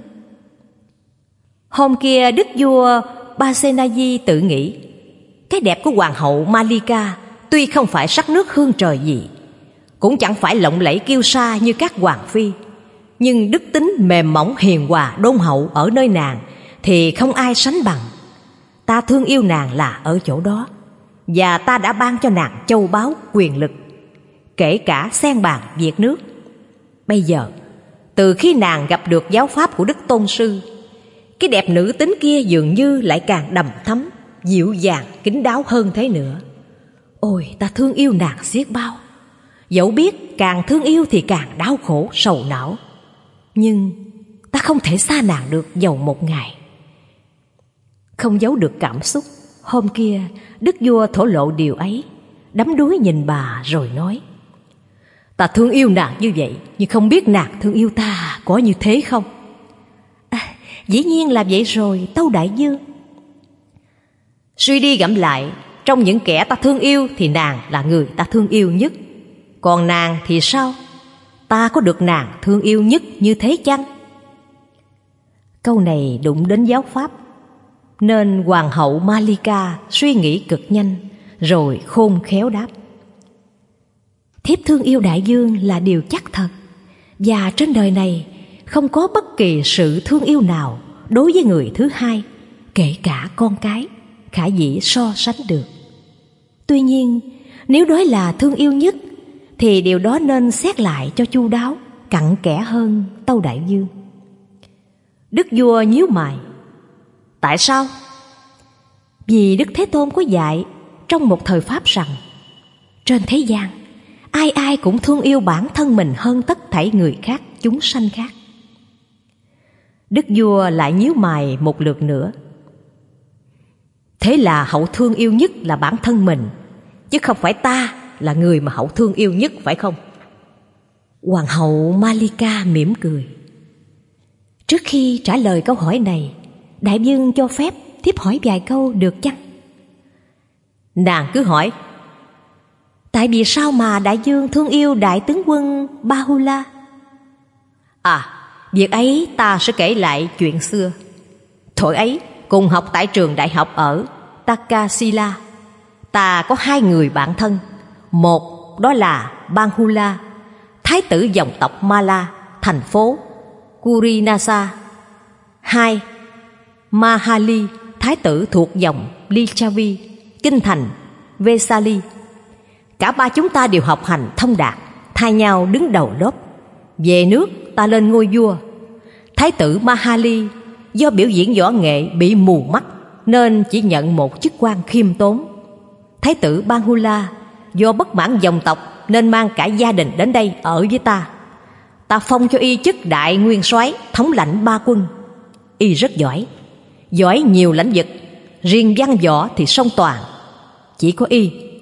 Hôm kia đức vua Pasenadi tự nghĩ, cái đẹp của hoàng hậu Malika tuy không phải sắc nước hương trời gì, cũng chẳng phải lộng lẫy kiêu sa như các hoàng phi, nhưng đức tính mềm mỏng hiền hòa đôn hậu ở nơi nàng thì không ai sánh bằng. Ta thương yêu nàng là ở chỗ đó, và ta đã ban cho nàng châu báu quyền lực, kể cả xen bàn việc nước. Bây giờ, từ khi nàng gặp được giáo pháp của Đức Tôn Sư, cái đẹp nữ tính kia dường như lại càng đầm thắm, dịu dàng, kín đáo hơn thế nữa. Ôi, ta thương yêu nàng xiết bao. Dẫu biết càng thương yêu thì càng đau khổ, sầu não, nhưng ta không thể xa nàng được dầu một ngày. Không giấu được cảm xúc, hôm kia đức vua thổ lộ điều ấy, đắm đuối nhìn bà rồi nói: Ta thương yêu nàng như vậy, nhưng không biết nàng thương yêu ta có như thế không? À, dĩ nhiên là vậy rồi, Tâu Đại Dương. Suy đi gẫm lại, trong những kẻ ta thương yêu thì nàng là người ta thương yêu nhất. Còn nàng thì sao? Ta có được nàng thương yêu nhất như thế chăng? Câu này đụng đến giáo pháp, nên hoàng hậu Malika suy nghĩ cực nhanh, rồi khôn khéo đáp: Thiếp thương yêu đại dương là điều chắc thật, và trên đời này không có bất kỳ sự thương yêu nào đối với người thứ hai, kể cả con cái, khả dĩ so sánh được. Tuy nhiên, nếu nói là thương yêu nhất, thì điều đó nên xét lại cho chu đáo, cặn kẽ hơn, Tâu Đại Dương. Đức vua nhíu mày: Tại sao? Vì Đức Thế Tôn có dạy trong một thời pháp rằng, trên thế gian, ai ai cũng thương yêu bản thân mình hơn tất thảy người khác, chúng sanh khác. Đức vua lại nhíu mày một lượt nữa: Thế là hậu thương yêu nhất là bản thân mình, chứ không phải ta là người mà hậu thương yêu nhất, phải không? Hoàng hậu Malika mỉm cười. Trước khi trả lời câu hỏi này, đại vương cho phép thiếp hỏi vài câu được chăng? Nàng cứ hỏi. Tại vì sao mà đại vương thương yêu đại tướng quân Bahula? À, việc ấy ta sẽ kể lại chuyện xưa. Thời ấy, cùng học tại trường đại học ở Takasila, ta có hai người bạn thân. Một đó là Bahula, thái tử dòng tộc Mala, thành phố Kurinasa. Hai, Mahali, thái tử thuộc dòng Lichavi, kinh thành Vesali. Cả ba chúng ta đều học hành thông đạt, thay nhau đứng đầu lớp. Về nước ta lên ngôi vua. Thái tử Mahali do biểu diễn võ nghệ bị mù mắt nên chỉ nhận một chức quan khiêm tốn. Thái tử Bahula do bất mãn dòng tộc nên mang cả gia đình đến đây ở với ta. Ta phong cho y chức đại nguyên soái, thống lãnh ba quân. Y rất giỏi, giỏi nhiều lĩnh vực, riêng văn võ thì song toàn. Chỉ có y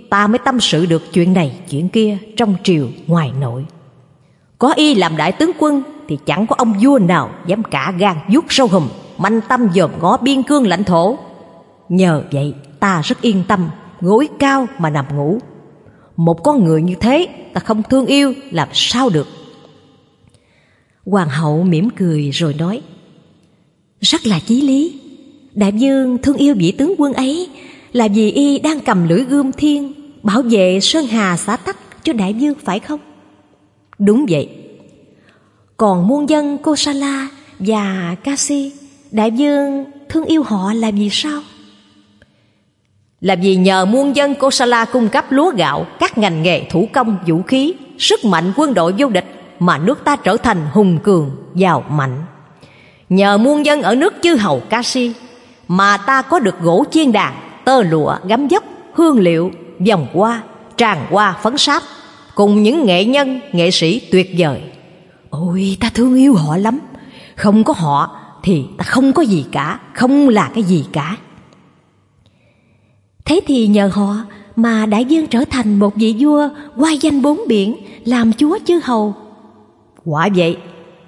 ta mới tâm sự được chuyện này chuyện kia trong triều ngoài nội. Có y làm đại tướng quân thì chẳng có ông vua nào dám cả gan vuốt sâu hùm, manh tâm dòm ngó biên cương lãnh thổ. Nhờ vậy ta rất yên tâm, gối cao mà nằm ngủ. Một con người như thế ta không thương yêu làm sao được. Hoàng hậu mỉm cười rồi nói: Rất là chí lý. Đại vương thương yêu vị tướng quân ấy là vì y đang cầm lưỡi gươm thiên bảo vệ sơn hà xã tắc cho đại vương, phải không? Đúng vậy. Còn muôn dân Kosala và Kasi, đại vương thương yêu họ là vì sao? Là vì nhờ muôn dân Kosala cung cấp lúa gạo, các ngành nghề thủ công, vũ khí, sức mạnh quân đội vô địch mà nước ta trở thành hùng cường, giàu mạnh. Nhờ muôn dân ở nước chư hầu Kasi mà ta có được gỗ chiên đàn, tơ lụa, gấm vóc, hương liệu, vòng hoa, tràng hoa, phấn sáp, cùng những nghệ nhân, nghệ sĩ tuyệt vời. Ôi, ta thương yêu họ lắm. Không có họ thì ta không có gì cả, không là cái gì cả. Thế thì nhờ họ mà đại vương trở thành một vị vua oai danh bốn biển, làm chúa chư hầu. Quả vậy.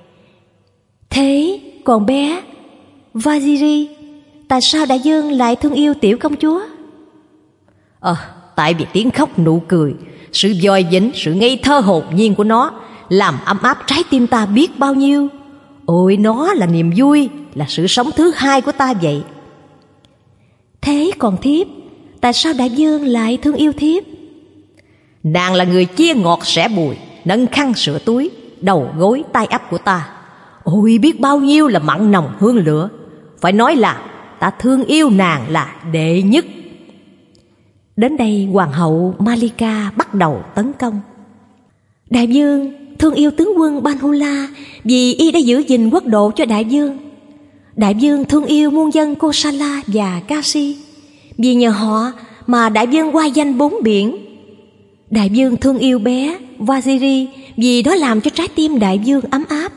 Thế còn bé Vaziri, tại sao đại vương lại thương yêu tiểu công chúa? Ờ, tại vì tiếng khóc nụ cười, sự vòi vĩnh, sự ngây thơ hồn nhiên của nó làm ấm áp trái tim ta biết bao nhiêu. Ôi, nó là niềm vui, là sự sống thứ hai của ta vậy. Thế còn thiếp, tại sao đại vương lại thương yêu thiếp? Nàng là người chia ngọt sẻ bùi, nâng khăn sửa túi, đầu gối tay ấp của ta. Ôi, biết bao nhiêu là mặn nồng hương lửa. Phải nói là ta thương yêu nàng là đệ nhất. Đến đây hoàng hậu Malika bắt đầu tấn công. Đại vương thương yêu tướng quân Banhula vì y đã giữ gìn quốc độ cho đại vương. Đại vương thương yêu muôn dân Kosala và Kasi vì nhờ họ mà đại vương oai danh bốn biển. Đại vương thương yêu bé Vaziri vì đó làm cho trái tim đại vương ấm áp.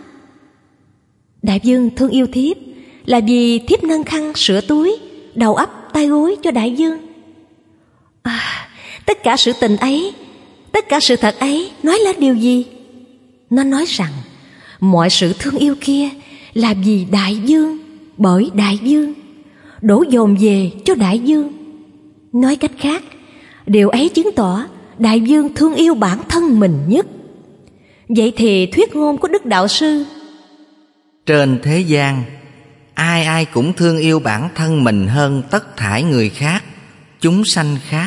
Đại vương thương yêu thiếp là vì thiếp nâng khăn sửa túi, đầu ấp tay gối cho đại vương. À, tất cả sự tình ấy, tất cả sự thật ấy nói lên điều gì? Nó nói rằng mọi sự thương yêu kia là vì đại vương, bởi đại vương, đổ dồn về cho đại vương. Nói cách khác, điều ấy chứng tỏ đại vương thương yêu bản thân mình nhất. Vậy thì thuyết ngôn của Đức Đạo Sư:
Trên thế gian, ai ai cũng thương yêu bản thân mình hơn tất thảy người khác, chúng sanh khác.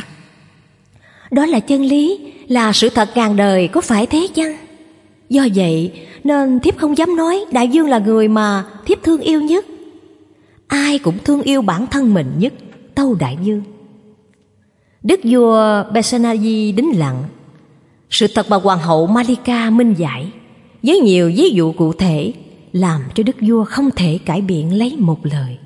Đó là chân lý, là sự thật ngàn đời, có phải thế chăng? Do vậy nên thiếp không dám nói đại vương là người mà thiếp thương yêu nhất. Ai cũng thương yêu bản thân mình nhất, tâu đại vương. Đức vua Besenadi đính lặng. Sự thật mà hoàng hậu Malika minh giải với nhiều ví dụ cụ thể làm cho đức vua không thể cãi biện lấy một lời.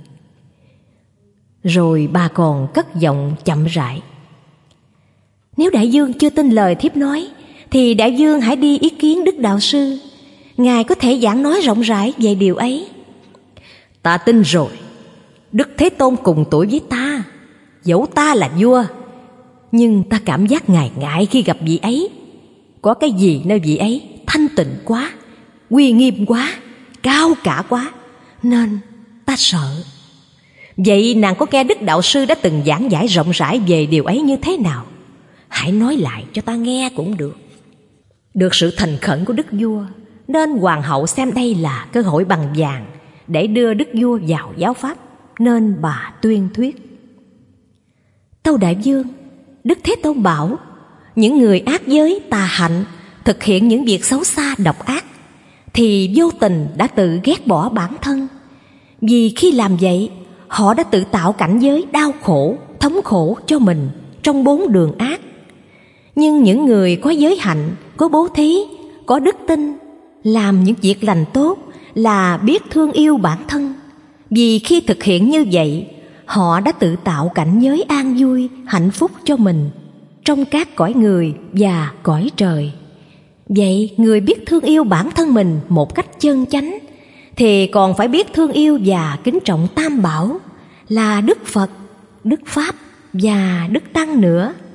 Rồi bà còn cất giọng chậm rãi: Nếu đại vương chưa tin lời thiếp nói thì đại vương hãy đi ý kiến Đức Đạo Sư. Ngài có thể giảng nói rộng rãi về điều ấy. Ta tin rồi. Đức Thế Tôn cùng tuổi với ta, dẫu ta là vua, nhưng ta cảm giác ngại ngại khi gặp vị ấy. Có cái gì nơi vị ấy thanh tịnh quá, uy nghiêm quá, cao cả quá, nên ta sợ. Vậy nàng có nghe Đức Đạo Sư đã từng giảng giải rộng rãi về điều ấy như thế nào? Hãy nói lại cho ta nghe cũng được. Được sự thành khẩn của đức vua, nên hoàng hậu xem đây là cơ hội bằng vàng để đưa đức vua vào giáo pháp, nên bà tuyên thuyết: Tâu đại vương, Đức Thế Tôn bảo những người ác giới tà hạnh thực hiện những việc xấu xa độc ác thì vô tình đã tự ghét bỏ bản thân. Vì khi làm vậy, họ đã tự tạo cảnh giới đau khổ, thống khổ cho mình trong bốn đường ác. Nhưng những người có giới hạnh, có bố thí, có đức tin, làm những việc lành tốt là biết thương yêu bản thân. Vì khi thực hiện như vậy, họ đã tự tạo cảnh giới an vui, hạnh phúc cho mình trong các cõi người và cõi trời. Vậy người biết thương yêu bản thân mình một cách chân chánh thì còn phải biết thương yêu và kính trọng Tam Bảo là Đức Phật, Đức Pháp và Đức Tăng nữa.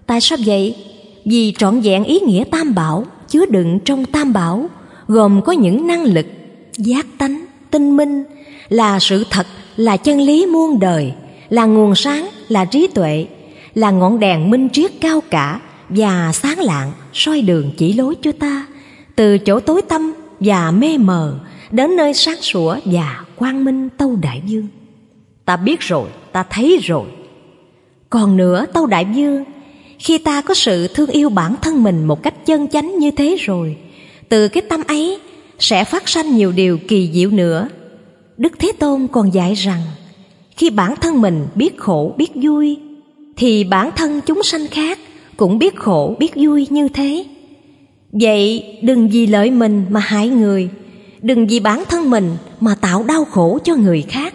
Tại sao vậy? Vì trọn vẹn ý nghĩa Tam Bảo chứa đựng trong Tam Bảo gồm có những năng lực, giác tánh, tinh minh, là sự thật, là chân lý muôn đời, là nguồn sáng, là trí tuệ, là ngọn đèn minh triết cao cả và sáng lạng soi đường chỉ lối cho ta từ chỗ tối tăm và mê mờ đến nơi sáng sủa và quang minh Tâu Đại Vương. Ta biết rồi, ta thấy rồi. Còn nữa Tâu Đại Vương, khi ta có sự thương yêu bản thân mình một cách chân chánh như thế rồi, từ cái tâm ấy sẽ phát sanh nhiều điều kỳ diệu nữa. Đức Thế Tôn còn dạy rằng, khi bản thân mình biết khổ biết vui, thì bản thân chúng sanh khác cũng biết khổ biết vui như thế. Vậy đừng vì lợi mình mà hại người, đừng vì bản thân mình mà tạo đau khổ cho người khác.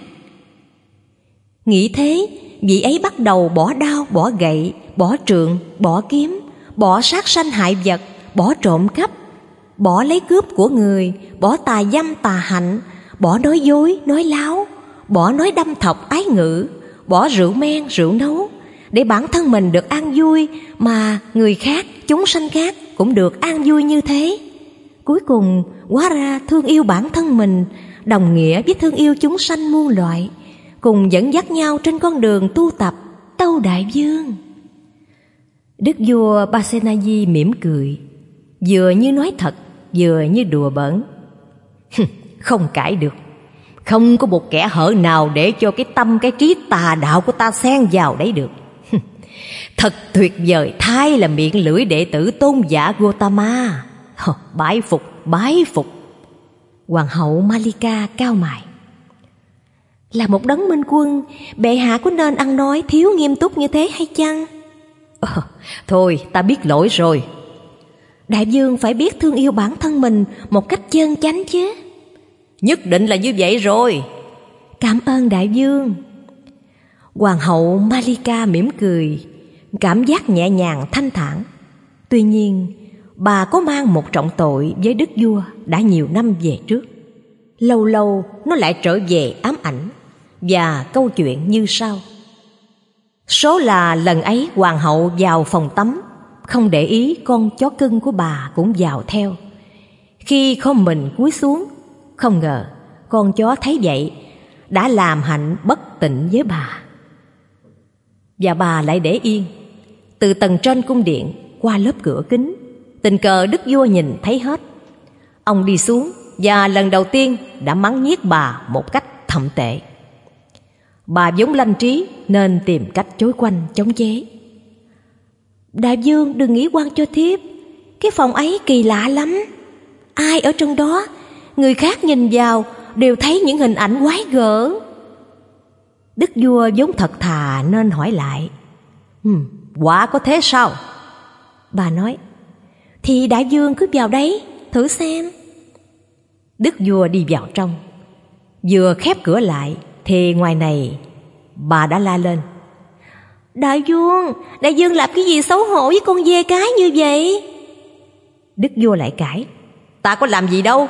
Nghĩ thế, vị ấy bắt đầu bỏ đao, bỏ gậy, bỏ trượng, bỏ kiếm, bỏ sát sanh hại vật, bỏ trộm cắp, bỏ lấy cướp của người, bỏ tà dâm tà hạnh, bỏ nói dối, nói láo, bỏ nói đâm thọc ái ngữ, bỏ rượu men, rượu nấu, để bản thân mình được an vui mà người khác, chúng sanh khác cũng được an vui như thế. Cuối cùng hóa ra thương yêu bản thân mình đồng nghĩa với thương yêu chúng sanh muôn loại, cùng dẫn dắt nhau trên con đường tu tập. Tâu Đại Vương. Đức vua Pasenadi mỉm cười, vừa như nói thật, vừa như đùa bỡn. Không cãi được, không có một kẻ hở nào để cho cái tâm, cái trí tà đạo của ta xen vào đấy được. Thật tuyệt vời thay là miệng lưỡi đệ tử tôn giả Gotama. Bái phục, bái phục. Hoàng hậu Malika cau mày. Là một đấng minh quân, bệ hạ có nên ăn nói thiếu nghiêm túc như thế hay chăng? Ờ, thôi ta biết lỗi rồi. Đại vương phải biết thương yêu bản thân mình một cách chân chánh chứ. Nhất định là như vậy rồi. Cảm ơn đại vương. Hoàng hậu Malika mỉm cười, cảm giác nhẹ nhàng thanh thản. Tuy nhiên bà có mang một trọng tội với đức vua đã nhiều năm về trước. Lâu lâu nó lại trở về ám ảnh, và câu chuyện như sau. Số là lần ấy hoàng hậu vào phòng tắm, không để ý con chó cưng của bà cũng vào theo. Khi không mình cúi xuống, không ngờ con chó thấy vậy đã làm hạnh bất tịnh với bà. Và bà lại để yên. Từ tầng trên cung điện qua lớp cửa kính, tình cờ đức vua nhìn thấy hết. Ông đi xuống và lần đầu tiên đã mắng nhiếc bà một cách thậm tệ. Bà vốn lanh trí nên tìm cách chối quanh chống chế. Đại vương đừng nghĩ oan cho thiếp, cái phòng ấy kỳ lạ lắm. Ai ở trong đó, người khác nhìn vào đều thấy những hình ảnh quái gở. Đức vua vốn thật thà nên hỏi lại. Ừm, quả có thế sao? Bà nói, thì đại vương cứ vào đấy thử xem. Đức vua đi vào trong. Vừa khép cửa lại thì ngoài này bà đã la lên. Đại vương, đại vương làm cái gì xấu hổ với con dê cái như vậy? Đức vua lại cãi, ta có làm gì đâu.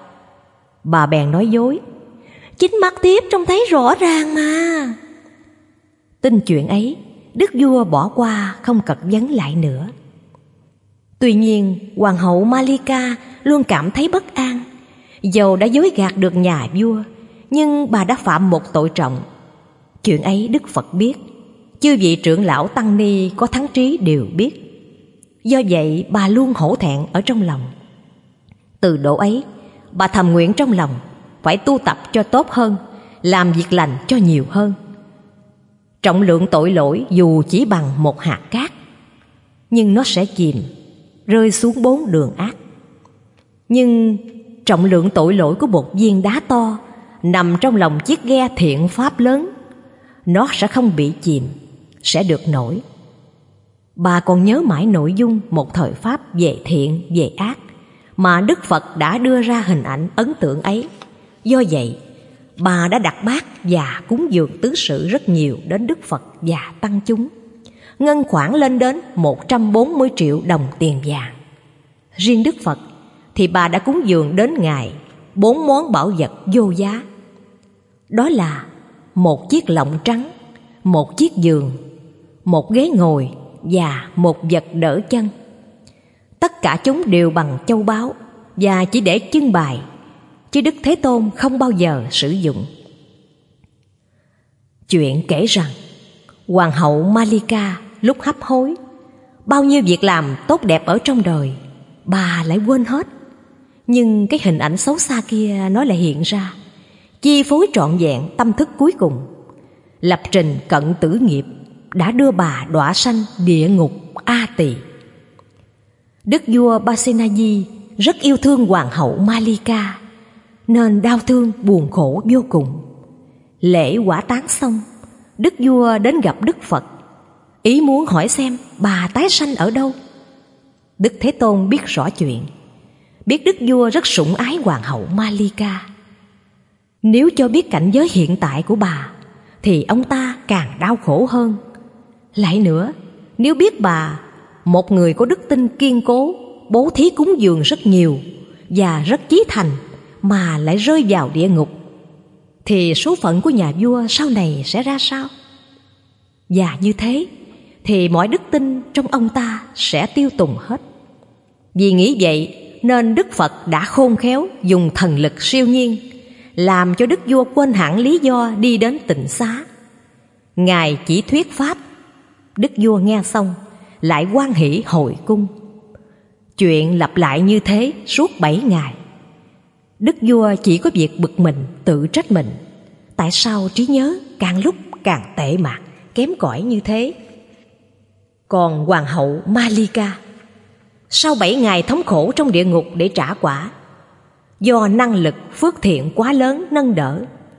Bà bèn nói dối, chính mắt thiếp trông thấy rõ ràng mà. Tin chuyện ấy, đức vua bỏ qua không cật vấn lại nữa. Tuy nhiên hoàng hậu Malika luôn cảm thấy bất an. Dầu đã dối gạt được nhà vua, nhưng bà đã phạm một tội trọng. Chuyện ấy Đức Phật biết, chư vị trưởng lão tăng ni có thắng trí đều biết. Do vậy bà luôn hổ thẹn ở trong lòng. Từ độ ấy, bà thầm nguyện trong lòng phải tu tập cho tốt hơn, làm việc lành cho nhiều hơn. Trọng lượng tội lỗi dù chỉ bằng một hạt cát, nhưng nó sẽ chìm, rơi xuống bốn đường ác. Nhưng trọng lượng tội lỗi của một viên đá to nằm trong lòng chiếc ghe thiện pháp lớn, nó sẽ không bị chìm, sẽ được nổi. Bà còn nhớ mãi nội dung một thời pháp về thiện, về ác mà Đức Phật đã đưa ra hình ảnh ấn tượng ấy. Do vậy, bà đã đặt bát và cúng dường tứ sự rất nhiều đến Đức Phật và tăng chúng. Ngân khoản lên đến một trăm bốn mươi triệu đồng tiền vàng. Riêng Đức Phật thì bà đã cúng dường đến Ngài bốn món bảo vật vô giá. Đó là một chiếc lọng trắng, một chiếc giường, một ghế ngồi và một vật đỡ chân. Tất cả chúng đều bằng châu báu và chỉ để trưng bày, chứ Đức Thế Tôn không bao giờ sử dụng. Chuyện kể rằng Hoàng hậu Malika lúc hấp hối, bao nhiêu việc làm tốt đẹp ở trong đời bà lại quên hết. Nhưng cái hình ảnh xấu xa kia nó lại hiện ra, chi phối trọn vẹn tâm thức cuối cùng. Lập trình cận tử nghiệp đã đưa bà đọa sanh địa ngục A Tỳ. Đức vua Pasenadi rất yêu thương Hoàng hậu Malika, nên đau thương buồn khổ vô cùng. Lễ hỏa táng xong, đức vua đến gặp Đức Phật, ý muốn hỏi xem bà tái sanh ở đâu. Đức Thế Tôn biết rõ chuyện, biết đức vua rất sủng ái Hoàng hậu Malika. Nếu cho biết cảnh giới hiện tại của bà thì ông ta càng đau khổ hơn. Lại nữa, nếu biết bà một người có đức tin kiên cố, bố thí cúng dường rất nhiều và rất chí thành mà lại rơi vào địa ngục, thì số phận của nhà vua sau này sẽ ra sao? Và như thế thì mọi đức tin trong ông ta sẽ tiêu tùng hết. Vì nghĩ vậy nên Đức Phật đã khôn khéo dùng thần lực siêu nhiên, làm cho đức vua quên hẳn lý do đi đến tịnh xá. Ngài chỉ thuyết pháp, đức vua nghe xong lại hoan hỷ hồi cung. Chuyện lặp lại như thế suốt bảy ngày. Đức vua chỉ có việc bực mình, tự trách mình, tại sao trí nhớ càng lúc càng tệ mạc, kém cỏi như thế. Còn Hoàng hậu Malika, sau bảy ngày thống khổ trong địa ngục để trả quả, do năng lực phước thiện quá lớn nâng đỡ,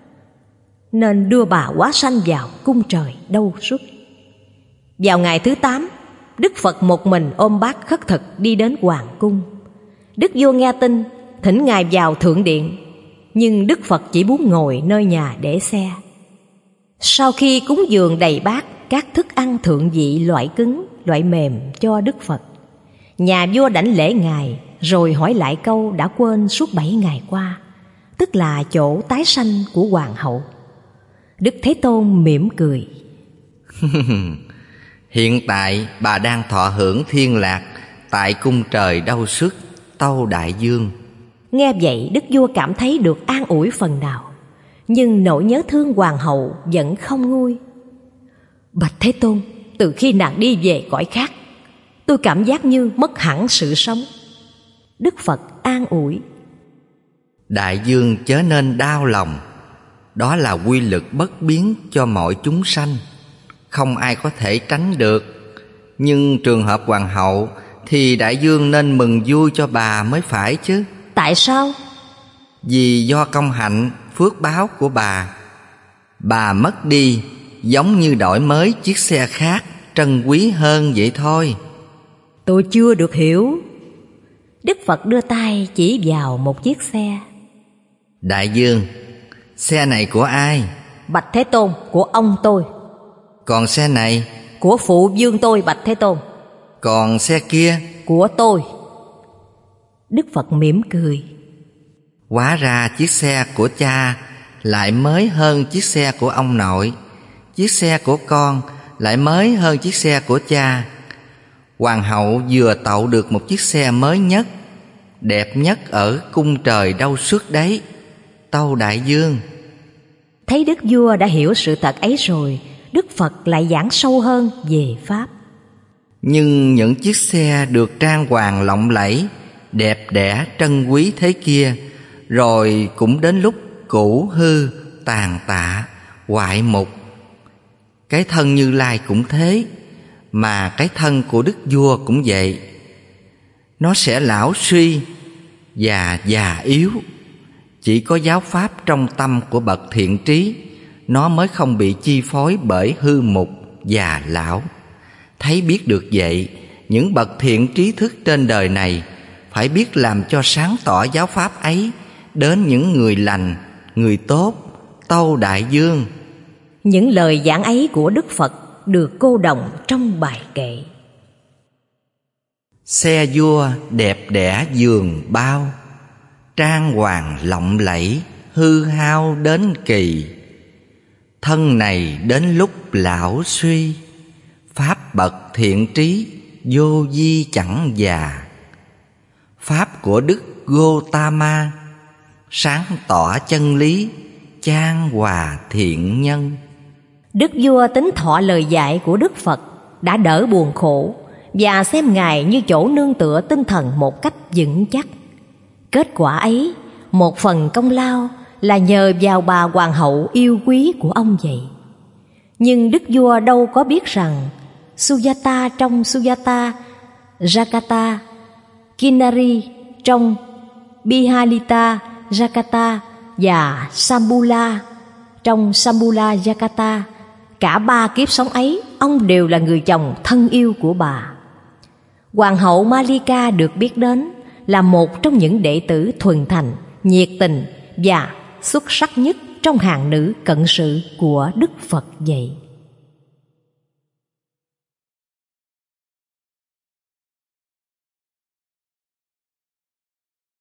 nên đưa bà hóa sanh vào cung trời đâu xuất. Vào ngày thứ tám, Đức Phật một mình ôm bát khất thực đi đến hoàng cung. Đức vua nghe tin, thỉnh Ngài vào thượng điện, nhưng Đức Phật chỉ muốn ngồi nơi nhà để xe. Sau khi cúng dường đầy bát các thức ăn thượng vị loại cứng, loại mềm cho Đức Phật, nhà vua đảnh lễ Ngài, rồi hỏi lại câu đã quên suốt bảy ngày qua, tức là chỗ tái sanh của Hoàng hậu. Đức Thế Tôn mỉm cười.
Hiện tại bà đang thọ hưởng thiên lạc tại cung trời Đâu Xuất, Tâu Đại Dương.
Nghe vậy đức vua cảm thấy được an ủi phần nào, nhưng nỗi nhớ thương Hoàng hậu vẫn không nguôi. Bạch Thế Tôn, từ khi nàng đi về cõi khác, tôi cảm giác như mất hẳn sự sống. Đức Phật an ủi.
Đại dương chớ nên đau lòng, đó là quy lực bất biến cho mọi chúng sanh, không ai có thể tránh được. Nhưng trường hợp hoàng hậu thì đại dương nên mừng vui cho bà mới phải chứ.
Tại sao?
Vì do công hạnh, phước báo của bà. Bà mất đi giống như đổi mới chiếc xe khác trân quý hơn vậy thôi.
Tôi chưa được hiểu. Đức Phật đưa tay chỉ vào một chiếc xe.
Đại dương, xe này của ai?
Bạch Thế Tôn, của ông tôi.
Còn xe này?
Của phụ vương tôi, Bạch Thế Tôn.
Còn xe kia?
Của tôi. Đức Phật mỉm cười.
Hóa ra chiếc xe của cha lại mới hơn chiếc xe của ông nội, chiếc xe của con lại mới hơn chiếc xe của cha. Hoàng hậu vừa tậu được một chiếc xe mới nhất, đẹp nhất ở cung trời Đâu Xuất đấy, Tâu Đại Dương.
Thấy đức vua đã hiểu sự thật ấy rồi, Đức Phật lại giảng sâu hơn về Pháp.
Nhưng những chiếc xe được trang hoàng lộng lẫy, đẹp đẽ trân quý thế kia, rồi cũng đến lúc cũ hư, tàn tạ, hoại mục. Cái thân Như Lai cũng thế, mà cái thân của đức vua cũng vậy. Nó sẽ lão suy và già yếu. Chỉ có giáo pháp trong tâm của bậc thiện trí, nó mới không bị chi phối bởi hư mục già lão. Thấy biết được vậy, những bậc thiện trí thức trên đời này phải biết làm cho sáng tỏ giáo pháp ấy đến những người lành, người tốt, Tâu Đại Dương.
Những lời giảng ấy của Đức Phật được cô đồng trong bài kệ.
Xe vua đẹp đẽ giường bao, trang hoàng lộng lẫy, hư hao đến kỳ. Thân này đến lúc lão suy, Pháp bậc thiện trí, vô vi chẳng già. Pháp của Đức Gotama, sáng tỏ chân lý, chan hòa thiện nhân.
Đức vua Tính Thọ lời dạy của Đức Phật đã đỡ buồn khổ và xem Ngài như chỗ nương tựa tinh thần một cách vững chắc. Kết quả ấy, một phần công lao là nhờ vào bà hoàng hậu yêu quý của ông vậy. Nhưng đức vua đâu có biết rằng Sujata trong Sujata, Jakata, Kinari trong Bihalita Jakata và Sambula trong Sambula Jakata, cả ba kiếp sống ấy ông đều là người chồng thân yêu của bà. Hoàng hậu Malika được biết đến là một trong những đệ tử thuần thành, nhiệt tình và xuất sắc nhất trong hàng nữ cận sự của Đức Phật vậy.